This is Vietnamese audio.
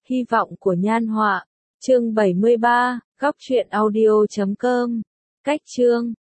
Hy vọng của Nhan Họa. Chương 73, góc truyện audio.com. Cách chương